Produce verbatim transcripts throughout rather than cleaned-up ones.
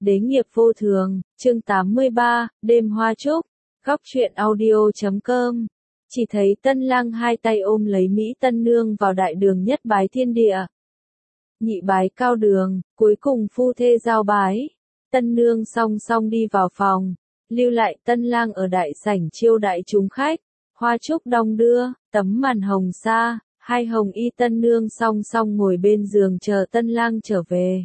Đế nghiệp vô thường, chương tám mươi ba, đêm hoa trúc, góc truyện audio chấm com. Chỉ thấy Tân Lang hai tay ôm lấy Mỹ Tân Nương vào đại đường nhất bái thiên địa. Nhị bái cao đường, cuối cùng phu thê giao bái. Tân Nương song song đi vào phòng, lưu lại Tân Lang ở đại sảnh chiêu đại chúng khách. Hoa trúc đong đưa, tấm màn hồng sa, hai hồng y Tân Nương song song ngồi bên giường chờ Tân Lang trở về.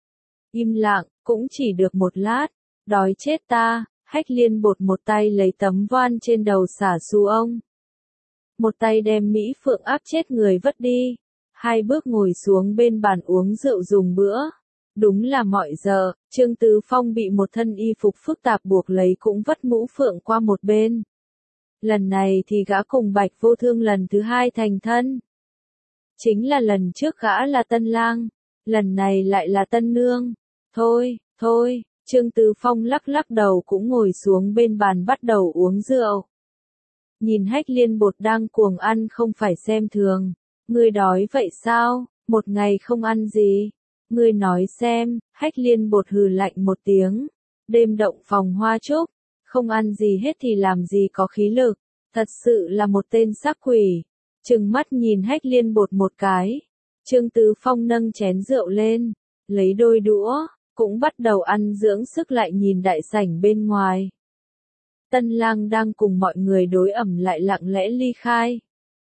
Im lặng, cũng chỉ được một lát, đói chết ta, Hách Liên Bột một tay lấy tấm voan trên đầu xả xù ông. Một tay đem Mỹ Phượng áp chết người vất đi, hai bước ngồi xuống bên bàn uống rượu dùng bữa. Đúng là mọi giờ, Trương Tứ Phong bị một thân y phục phức tạp buộc lấy cũng vất mũ phượng qua một bên. Lần này thì gã cùng Bạch Vô Thương lần thứ hai thành thân. Chính là lần trước gã là Tân Lang, lần này lại là Tân Nương. Thôi, thôi, Trương Tứ Phong lắc lắc đầu cũng ngồi xuống bên bàn bắt đầu uống rượu. Nhìn Hách Liên Bột đang cuồng ăn không phải xem thường. Ngươi đói vậy sao, một ngày không ăn gì? Ngươi nói xem, Hách Liên Bột hừ lạnh một tiếng. Đêm động phòng hoa trúc, không ăn gì hết thì làm gì có khí lực. Thật sự là một tên sắc quỷ. Trừng mắt nhìn Hách Liên Bột một cái. Trương Tứ Phong nâng chén rượu lên, lấy đôi đũa, cũng bắt đầu ăn dưỡng sức lại nhìn đại sảnh bên ngoài. Tân Lang đang cùng mọi người đối ẩm lại lặng lẽ ly khai.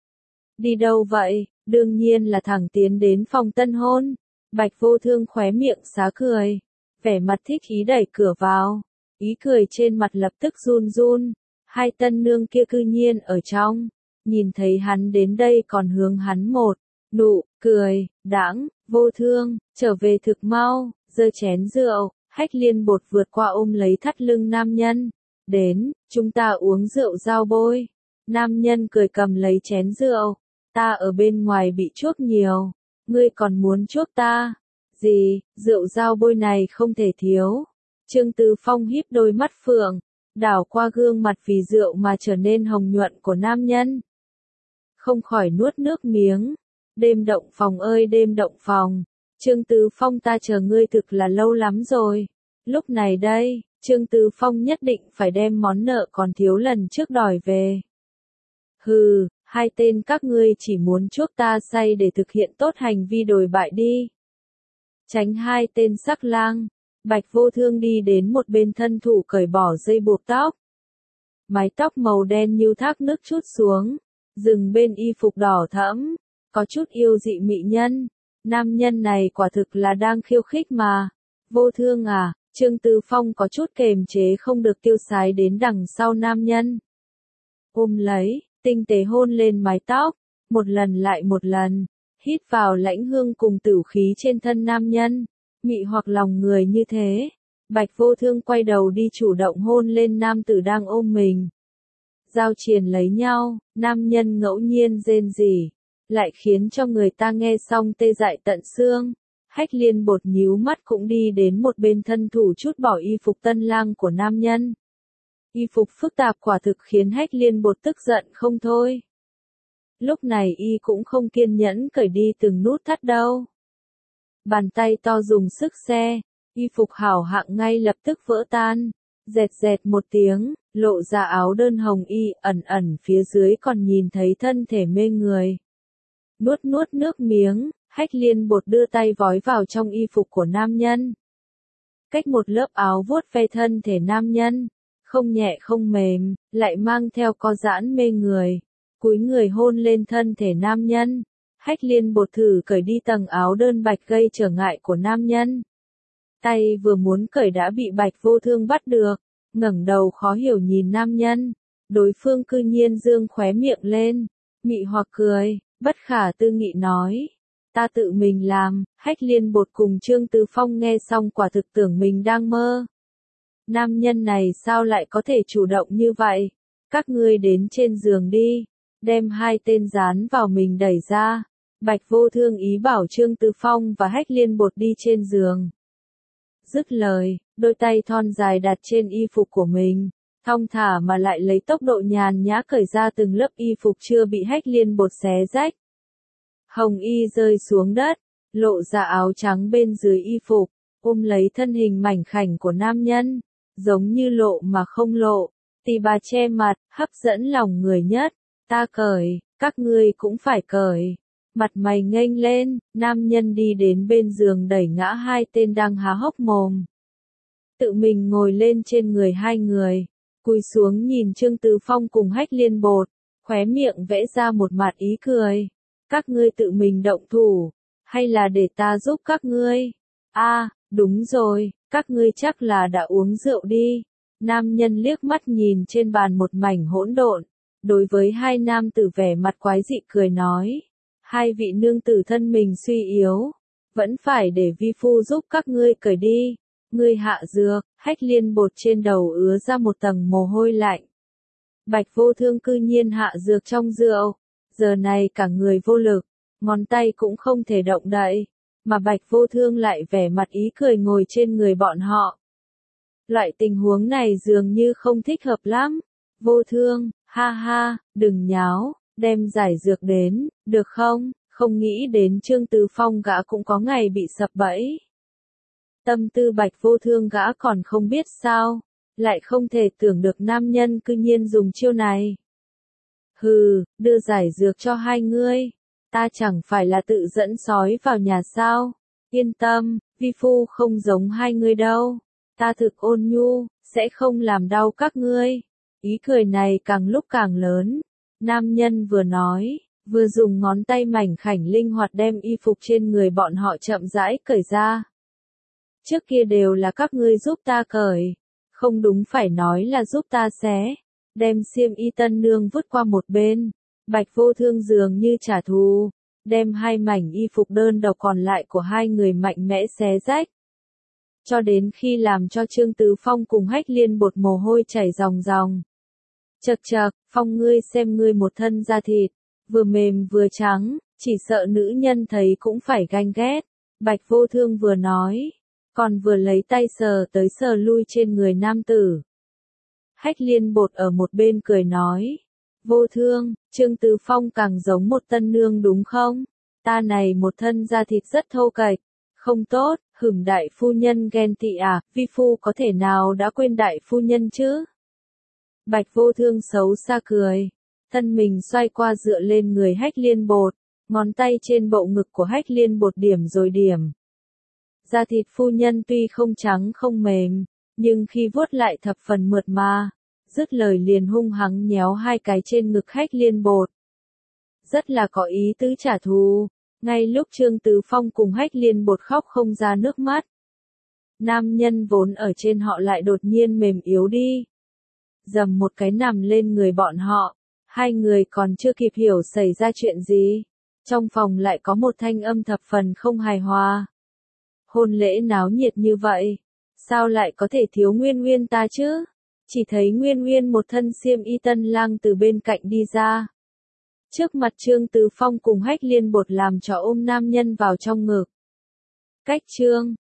Đi đâu vậy? Đương nhiên là thẳng tiến đến phòng tân hôn. Bạch Vô Thương khóe miệng xá cười, vẻ mặt thích ý đẩy cửa vào. Ý cười trên mặt lập tức run run. Hai tân nương kia cư nhiên ở trong, nhìn thấy hắn đến đây còn hướng hắn một nụ cười đãng. Vô Thương, trở về thực mau, giơ chén rượu. Hách Liên Bột vượt qua ôm lấy thắt lưng nam nhân. Đến, chúng ta uống rượu giao bôi. Nam nhân cười cầm lấy chén rượu. Ta ở bên ngoài bị chuốc nhiều, ngươi còn muốn chuốc ta? Gì, rượu giao bôi này không thể thiếu. Trương Tứ Phong híp đôi mắt phượng, đảo qua gương mặt vì rượu mà trở nên hồng nhuận của nam nhân. Không khỏi nuốt nước miếng. Đêm động phòng ơi đêm động phòng, Trương Tứ Phong ta chờ ngươi thực là lâu lắm rồi. Lúc này đây, Trương Tứ Phong nhất định phải đem món nợ còn thiếu lần trước đòi về. Hừ, hai tên các ngươi chỉ muốn chuốc ta say để thực hiện tốt hành vi đồi bại đi. Tránh hai tên sắc lang, Bạch Vô Thương đi đến một bên thân thủ cởi bỏ dây buộc tóc. Mái tóc màu đen như thác nước trút xuống, dừng bên y phục đỏ thẫm, có chút yêu dị mị nhân. Nam nhân này quả thực là đang khiêu khích mà. Vô Thương à, Trương Tứ Phong có chút kềm chế không được tiêu sái đến đằng sau nam nhân. Ôm lấy, tinh tế hôn lên mái tóc, một lần lại một lần, hít vào lãnh hương cùng tử khí trên thân nam nhân, mị hoặc lòng người như thế. Bạch Vô Thương quay đầu đi chủ động hôn lên nam tử đang ôm mình. Giao triền lấy nhau, nam nhân ngẫu nhiên rên rỉ, lại khiến cho người ta nghe xong tê dại tận xương. Hách Liên Bột nhíu mắt cũng đi đến một bên thân thủ chút bỏ y phục Tân Lang của nam nhân. Y phục phức tạp quả thực khiến Hách Liên Bột tức giận không thôi. Lúc này y cũng không kiên nhẫn cởi đi từng nút thắt đâu. Bàn tay to dùng sức xe, y phục hảo hạng ngay lập tức vỡ tan. Dẹt dẹt một tiếng, lộ ra áo đơn hồng y, ẩn ẩn phía dưới còn nhìn thấy thân thể mê người. Nuốt nuốt nước miếng, Hách Liên Bột đưa tay vói vào trong y phục của nam nhân. Cách một lớp áo vuốt ve thân thể nam nhân, không nhẹ không mềm, lại mang theo co giãn mê người. Cúi người hôn lên thân thể nam nhân. Hách Liên Bột thử cởi đi tầng áo đơn bạch gây trở ngại của nam nhân. Tay vừa muốn cởi đã bị Bạch Vô Thương bắt được, ngẩng đầu khó hiểu nhìn nam nhân. Đối phương cư nhiên dương khóe miệng lên, mị hoặc cười, bất khả tư nghị nói. Ta tự mình làm. Hách Liên Bột cùng Trương Tứ Phong nghe xong quả thực tưởng mình đang mơ. Nam nhân này sao lại có thể chủ động như vậy? Các ngươi đến trên giường đi, đem hai tên dán vào mình đẩy ra. Bạch Vô Thương ý bảo Trương Tứ Phong và Hách Liên Bột đi trên giường. Dứt lời, đôi tay thon dài đặt trên y phục của mình, thong thả mà lại lấy tốc độ nhàn nhã cởi ra từng lớp y phục chưa bị Hách Liên Bột xé rách. Hồng y rơi xuống đất, lộ ra áo trắng bên dưới y phục, ôm lấy thân hình mảnh khảnh của nam nhân, giống như lộ mà không lộ, tì bà che mặt, hấp dẫn lòng người nhất. Ta cởi, các ngươi cũng phải cởi. Mặt mày nghênh lên, nam nhân đi đến bên giường đẩy ngã hai tên đang há hốc mồm. Tự mình ngồi lên trên người hai người, cúi xuống nhìn Trương Tứ Phong cùng Hách Liên Bột, khóe miệng vẽ ra một mặt ý cười. Các ngươi tự mình động thủ, hay là để ta giúp các ngươi? A, à, đúng rồi, các ngươi chắc là đã uống rượu đi. Nam nhân liếc mắt nhìn trên bàn một mảnh hỗn độn, đối với hai nam tử vẻ mặt quái dị cười nói. Hai vị nương tử thân mình suy yếu, vẫn phải để vi phu giúp các ngươi cởi đi. Ngươi hạ dược, Hách Liên Bột trên đầu ứa ra một tầng mồ hôi lạnh. Bạch Vô Thương cư nhiên hạ dược trong rượu, giờ này cả người vô lực, ngón tay cũng không thể động đậy, mà Bạch Vô Thương lại vẻ mặt ý cười ngồi trên người bọn họ. Loại tình huống này dường như không thích hợp lắm. Vô Thương, ha ha, đừng nháo, đem giải dược đến, được không? Không nghĩ đến Trương Tứ Phong gã cũng có ngày bị sập bẫy. Tâm tư Bạch Vô Thương gã còn không biết sao, lại không thể tưởng được nam nhân cư nhiên dùng chiêu này. Hừ, đưa giải dược cho hai ngươi, ta chẳng phải là tự dẫn sói vào nhà sao? Yên tâm, vi phu không giống hai ngươi đâu, ta thực ôn nhu, sẽ không làm đau các ngươi. Ý cười này càng lúc càng lớn, nam nhân vừa nói, vừa dùng ngón tay mảnh khảnh linh hoạt đem y phục trên người bọn họ chậm rãi cởi ra. Trước kia đều là các ngươi giúp ta cởi, không đúng phải nói là giúp ta xé, đem xiêm y tân nương vứt qua một bên. Bạch Vô Thương dường như trả thù, đem hai mảnh y phục đơn độc còn lại của hai người mạnh mẽ xé rách. Cho đến khi làm cho Trương Tứ Phong cùng Hách Liên Bột mồ hôi chảy ròng ròng. Chậc chậc, Phong ngươi xem ngươi một thân da thịt, vừa mềm vừa trắng, chỉ sợ nữ nhân thấy cũng phải ganh ghét. Bạch Vô Thương vừa nói, còn vừa lấy tay sờ tới sờ lui trên người nam tử. Hách Liên Bột ở một bên cười nói, Vô Thương, Trương Tứ Phong càng giống một tân nương đúng không? Ta này một thân da thịt rất thô kệch, không tốt, hửm đại phu nhân ghen tị à, vi phu có thể nào đã quên đại phu nhân chứ? Bạch Vô Thương xấu xa cười, thân mình xoay qua dựa lên người Hách Liên Bột, ngón tay trên bộ ngực của Hách Liên Bột điểm rồi điểm. Da thịt phu nhân tuy không trắng không mềm, nhưng khi vuốt lại thập phần mượt mà, dứt lời liền hung hăng nhéo hai cái trên ngực Hách Liên Bột. Rất là có ý tứ trả thù, ngay lúc Trương Tứ Phong cùng Hách Liên Bột khóc không ra nước mắt. Nam nhân vốn ở trên họ lại đột nhiên mềm yếu đi. Dầm một cái nằm lên người bọn họ, hai người còn chưa kịp hiểu xảy ra chuyện gì. Trong phòng lại có một thanh âm thập phần không hài hòa. Hôn lễ náo nhiệt như vậy, sao lại có thể thiếu Nguyên Nguyên ta chứ? Chỉ thấy Nguyên Nguyên một thân xiêm y tân lang từ bên cạnh đi ra. Trước mặt Trương Tứ Phong cùng Hách Liên Bột làm cho ôm nam nhân vào trong ngực. Cách Trương,